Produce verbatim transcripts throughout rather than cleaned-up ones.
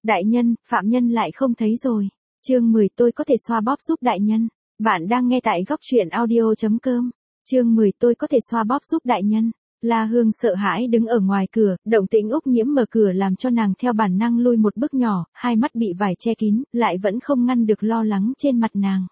Đại nhân, phạm nhân lại không thấy rồi. Chương mười tôi có thể xoa bóp giúp đại nhân. Bạn đang nghe tại góc truyện audio.com. Chương mười tôi có thể xoa bóp giúp đại nhân. La Hương sợ hãi đứng ở ngoài cửa, động tĩnh Úc Nhiễm mở cửa làm cho nàng theo bản năng lui một bước nhỏ, hai mắt bị vải che kín, lại vẫn không ngăn được lo lắng trên mặt nàng.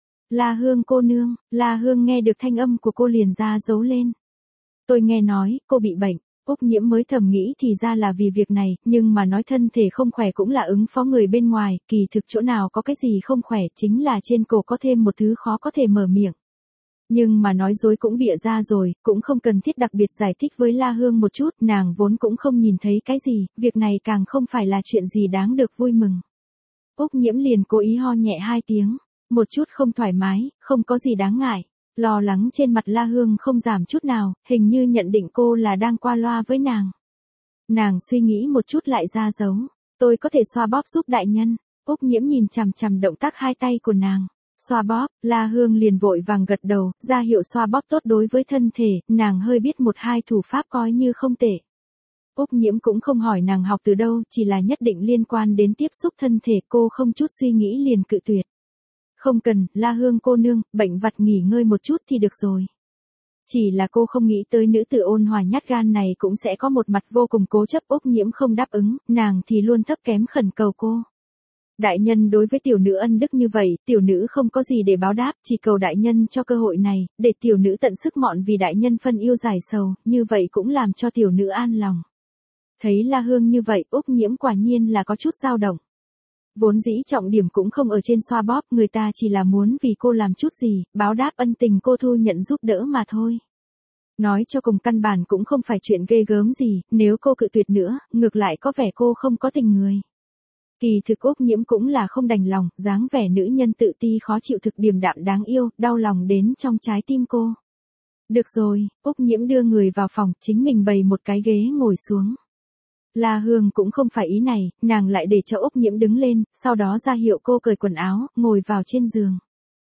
La Hương cô nương, La Hương nghe được thanh âm của cô liền ra giấu lên. Tôi nghe nói, cô bị bệnh. Úc Nhiễm mới thầm nghĩ thì ra là vì việc này, nhưng mà nói thân thể không khỏe cũng là ứng phó người bên ngoài, kỳ thực chỗ nào có cái gì không khỏe chính là trên cổ có thêm một thứ khó có thể mở miệng. Nhưng mà nói dối cũng bịa ra rồi, cũng không cần thiết đặc biệt giải thích với La Hương một chút, nàng vốn cũng không nhìn thấy cái gì, việc này càng không phải là chuyện gì đáng được vui mừng. Úc Nhiễm liền cố ý ho nhẹ hai tiếng, một chút không thoải mái, không có gì đáng ngại. Lo lắng trên mặt La Hương không giảm chút nào, hình như nhận định cô là đang qua loa với nàng. Nàng suy nghĩ một chút lại ra dấu, tôi có thể xoa bóp giúp đại nhân. Úc Nhiễm nhìn chằm chằm động tác hai tay của nàng. Xoa bóp, La Hương liền vội vàng gật đầu, ra hiệu xoa bóp tốt đối với thân thể, nàng hơi biết một hai thủ pháp coi như không tệ. Úc Nhiễm cũng không hỏi nàng học từ đâu, chỉ là nhất định liên quan đến tiếp xúc thân thể, cô không chút suy nghĩ liền cự tuyệt. Không cần, La Hương cô nương, bệnh vặt nghỉ ngơi một chút thì được rồi. Chỉ là cô không nghĩ tới nữ tử ôn hòa nhát gan này cũng sẽ có một mặt vô cùng cố chấp. Úc Nhiễm không đáp ứng, nàng thì luôn thấp kém khẩn cầu cô. Đại nhân đối với tiểu nữ ân đức như vậy, tiểu nữ không có gì để báo đáp, chỉ cầu đại nhân cho cơ hội này, để tiểu nữ tận sức mọn vì đại nhân phân yêu giải sầu, như vậy cũng làm cho tiểu nữ an lòng. Thấy La Hương như vậy, Úc Nhiễm quả nhiên là có chút dao động. Vốn dĩ trọng điểm cũng không ở trên xoa bóp, người ta chỉ là muốn vì cô làm chút gì, báo đáp ân tình cô thu nhận giúp đỡ mà thôi. Nói cho cùng căn bản cũng không phải chuyện ghê gớm gì, nếu cô cự tuyệt nữa, ngược lại có vẻ cô không có tình người. Kỳ thực Úc Nhiễm cũng là không đành lòng, dáng vẻ nữ nhân tự ti khó chịu thực điềm đạm đáng yêu, đau lòng đến trong trái tim cô. Được rồi, Úc Nhiễm đưa người vào phòng, chính mình bày một cái ghế ngồi xuống. La Hương cũng không phải ý này, nàng lại để cho Úc Nhiễm đứng lên, sau đó ra hiệu cô cởi quần áo, ngồi vào trên giường.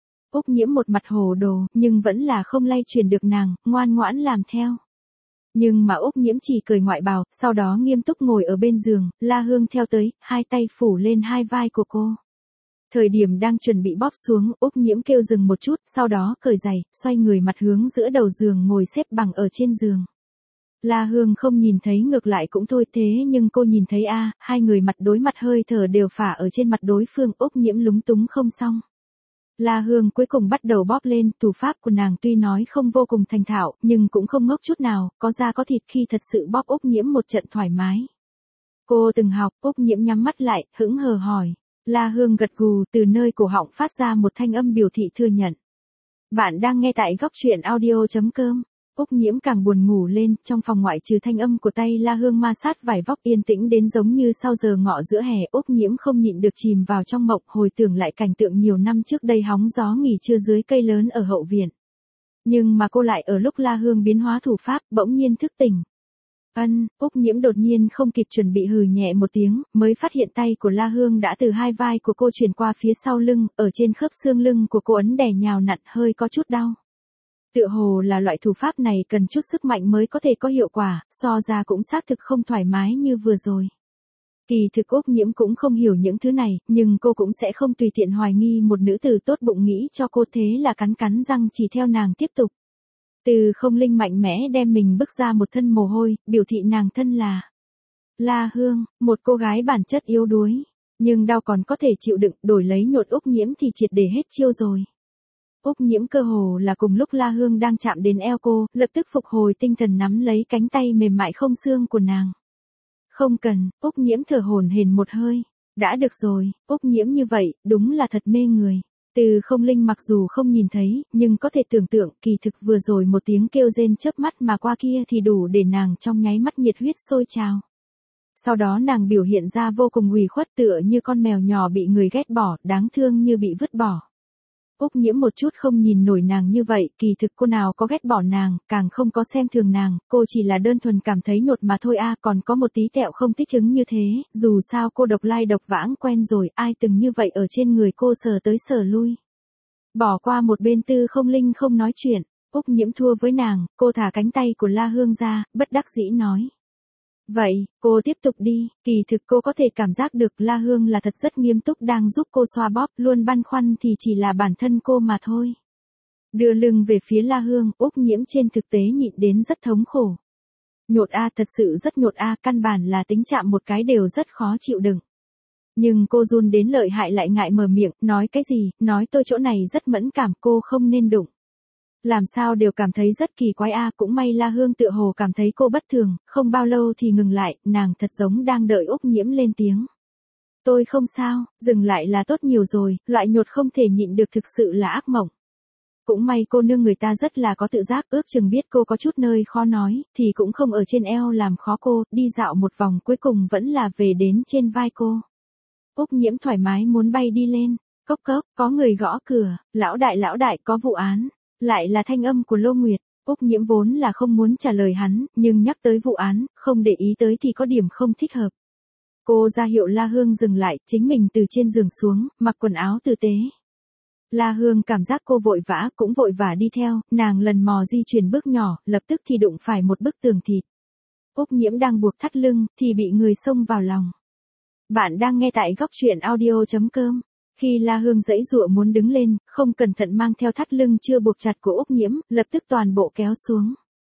Úc Nhiễm một mặt hồ đồ, nhưng vẫn là không lay chuyển được nàng, ngoan ngoãn làm theo. Nhưng mà Úc Nhiễm chỉ cởi ngoại bào, sau đó nghiêm túc ngồi ở bên giường, La Hương theo tới, hai tay phủ lên hai vai của cô. Thời điểm đang chuẩn bị bóp xuống, Úc Nhiễm kêu dừng một chút, sau đó cởi giày, xoay người mặt hướng giữa đầu giường ngồi xếp bằng ở trên giường. La Hương không nhìn thấy ngược lại cũng thôi, thế nhưng cô nhìn thấy a, hai người mặt đối mặt hơi thở đều phả ở trên mặt đối phương. Úc Nhiễm lúng túng không xong. La Hương cuối cùng bắt đầu bóp lên, thủ pháp của nàng tuy nói không vô cùng thành thạo, nhưng cũng không ngốc chút nào, có da có thịt khi thật sự bóp Úc Nhiễm một trận thoải mái. Cô từng học. Úc Nhiễm nhắm mắt lại, hững hờ hỏi. La Hương gật gù, từ nơi cổ họng phát ra một thanh âm biểu thị thừa nhận. Bạn đang nghe tại góc truyện audio.com. Úc Nhiễm càng buồn ngủ lên, trong phòng ngoại trừ thanh âm của tay La Hương ma sát vải vóc yên tĩnh đến giống như sau giờ ngọ giữa hè. Úc Nhiễm không nhịn được chìm vào trong mộng, hồi tưởng lại cảnh tượng nhiều năm trước đây hóng gió nghỉ trưa dưới cây lớn ở hậu viện. Nhưng mà cô lại ở lúc La Hương biến hóa thủ pháp, bỗng nhiên thức tỉnh. Ân, Úc Nhiễm đột nhiên không kịp chuẩn bị hừ nhẹ một tiếng, mới phát hiện tay của La Hương đã từ hai vai của cô chuyển qua phía sau lưng, ở trên khớp xương lưng của cô ấn đè nhào nặn, hơi có chút đau. Tựa hồ là loại thủ pháp này cần chút sức mạnh mới có thể có hiệu quả, so ra cũng xác thực không thoải mái như vừa rồi. Kỳ thực Úc Nhiễm cũng không hiểu những thứ này, nhưng cô cũng sẽ không tùy tiện hoài nghi một nữ tử tốt bụng nghĩ cho cô, thế là cắn cắn răng chỉ theo nàng tiếp tục. Từ Không Linh mạnh mẽ đem mình bức ra một thân mồ hôi, biểu thị nàng thân là La Hương, một cô gái bản chất yếu đuối, nhưng đau còn có thể chịu đựng, đổi lấy nhột Úc Nhiễm thì triệt để hết chiêu rồi. Úc Nhiễm cơ hồ là cùng lúc La Hương đang chạm đến eo cô, lập tức phục hồi tinh thần nắm lấy cánh tay mềm mại không xương của nàng. Không cần, Úc Nhiễm thở hổn hển một hơi. Đã được rồi, Úc Nhiễm như vậy, đúng là thật mê người. Từ Không Linh mặc dù không nhìn thấy, nhưng có thể tưởng tượng, kỳ thực vừa rồi một tiếng kêu rên chớp mắt mà qua kia thì đủ để nàng trong nháy mắt nhiệt huyết sôi trào. Sau đó nàng biểu hiện ra vô cùng ủy khuất, tựa như con mèo nhỏ bị người ghét bỏ, đáng thương như bị vứt bỏ. Úc Nhiễm một chút không nhìn nổi nàng như vậy, kỳ thực cô nào có ghét bỏ nàng, càng không có xem thường nàng, cô chỉ là đơn thuần cảm thấy nhột mà thôi a, còn có một tí tẹo không thích ứng như thế, dù sao cô độc lai độc vãng quen rồi, ai từng như vậy ở trên người cô sờ tới sờ lui. Bỏ qua một bên Tư Không Linh không nói chuyện, Úc Nhiễm thua với nàng, cô thả cánh tay của La Hương ra, bất đắc dĩ nói. Vậy, cô tiếp tục đi, kỳ thực cô có thể cảm giác được La Hương là thật rất nghiêm túc đang giúp cô xoa bóp, luôn băn khoăn thì chỉ là bản thân cô mà thôi. Đưa lưng về phía La Hương, Úc Nhiễm trên thực tế nhịn đến rất thống khổ. Nhột a, thật sự rất nhột a, căn bản là tính chạm một cái đều rất khó chịu đựng. Nhưng cô run đến lợi hại lại ngại mở miệng, nói cái gì, nói tôi chỗ này rất mẫn cảm, cô không nên đụng. Làm sao đều cảm thấy rất kỳ quái a, cũng may La Hương tựa hồ cảm thấy cô bất thường, không bao lâu thì ngừng lại, nàng thật giống đang đợi Úc Nhiễm lên tiếng. Tôi không sao, dừng lại là tốt nhiều rồi, loại nhột không thể nhịn được thực sự là ác mộng. Cũng may cô nương người ta rất là có tự giác, ước chừng biết cô có chút nơi khó nói, thì cũng không ở trên eo làm khó cô, đi dạo một vòng cuối cùng vẫn là về đến trên vai cô. Úc Nhiễm thoải mái muốn bay đi lên, cốc cốc, có người gõ cửa, lão đại lão đại có vụ án, lại là thanh âm của Lô Nguyệt. Úc Nhiễm vốn là không muốn trả lời hắn, nhưng nhắc tới vụ án, không để ý tới thì có điểm không thích hợp. Cô ra hiệu La Hương dừng lại, chính mình từ trên giường xuống, mặc quần áo tử tế. La Hương cảm giác cô vội vã, cũng vội vã đi theo, nàng lần mò di chuyển bước nhỏ, lập tức thì đụng phải một bức tường thịt. Úc Nhiễm đang buộc thắt lưng, thì bị người xông vào lòng. Bạn đang nghe tại góc truyện audio chấm com. Khi La Hương giãy giụa muốn đứng lên, không cẩn thận mang theo thắt lưng chưa buộc chặt của Úc Nhiễm, lập tức toàn bộ kéo xuống.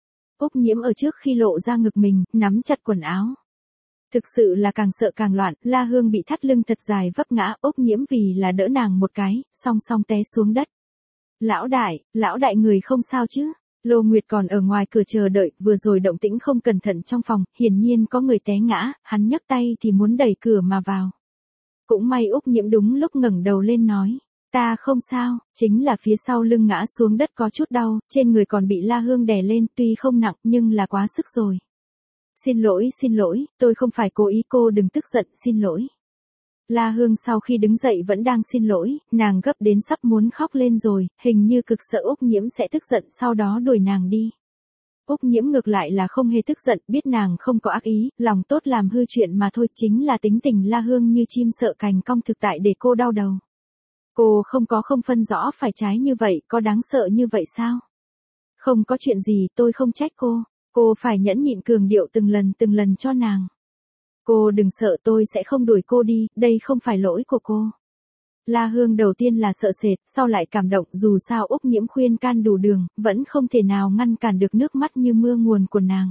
Úc Nhiễm ở trước khi lộ ra ngực mình, nắm chặt quần áo. Thực sự là càng sợ càng loạn, La Hương bị thắt lưng thật dài vấp ngã, Úc Nhiễm vì là đỡ nàng một cái, song song té xuống đất. Lão đại, lão đại người không sao chứ? Lô Nguyệt còn ở ngoài cửa chờ đợi, vừa rồi động tĩnh không cẩn thận trong phòng, hiển nhiên có người té ngã, hắn nhấc tay thì muốn đẩy cửa mà vào. Cũng may Úc Nhiễm đúng lúc ngẩng đầu lên nói, ta không sao, chính là phía sau lưng ngã xuống đất có chút đau, trên người còn bị La Hương đè lên, tuy không nặng nhưng là quá sức rồi. Xin lỗi, xin lỗi, tôi không phải cố ý, cô đừng tức giận, xin lỗi. La Hương sau khi đứng dậy vẫn đang xin lỗi, nàng gấp đến sắp muốn khóc lên rồi, hình như cực sợ Úc Nhiễm sẽ tức giận sau đó đuổi nàng đi. Úc Nhiễm ngược lại là không hề tức giận, biết nàng không có ác ý, lòng tốt làm hư chuyện mà thôi, chính là tính tình La Hương như chim sợ cành cong thực tại để cô đau đầu. Cô không có không phân rõ phải trái như vậy, có đáng sợ như vậy sao? Không có chuyện gì, tôi không trách cô. Cô phải nhẫn nhịn cường điệu từng lần từng lần cho nàng. Cô đừng sợ, tôi sẽ không đuổi cô đi, đây không phải lỗi của cô. La Hương đầu tiên là sợ sệt, sau lại cảm động, dù sao Úc Nhiễm khuyên can đủ đường, vẫn không thể nào ngăn cản được nước mắt như mưa nguồn của nàng.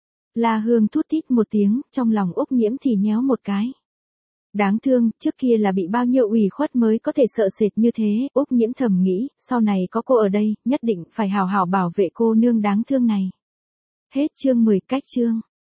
La Hương thút thít một tiếng, trong lòng Úc Nhiễm thì nhéo một cái. Đáng thương, trước kia là bị bao nhiêu ủy khuất mới có thể sợ sệt như thế, Úc Nhiễm thầm nghĩ, sau này có cô ở đây, nhất định phải hào hào bảo vệ cô nương đáng thương này. Hết chương mười, cách chương.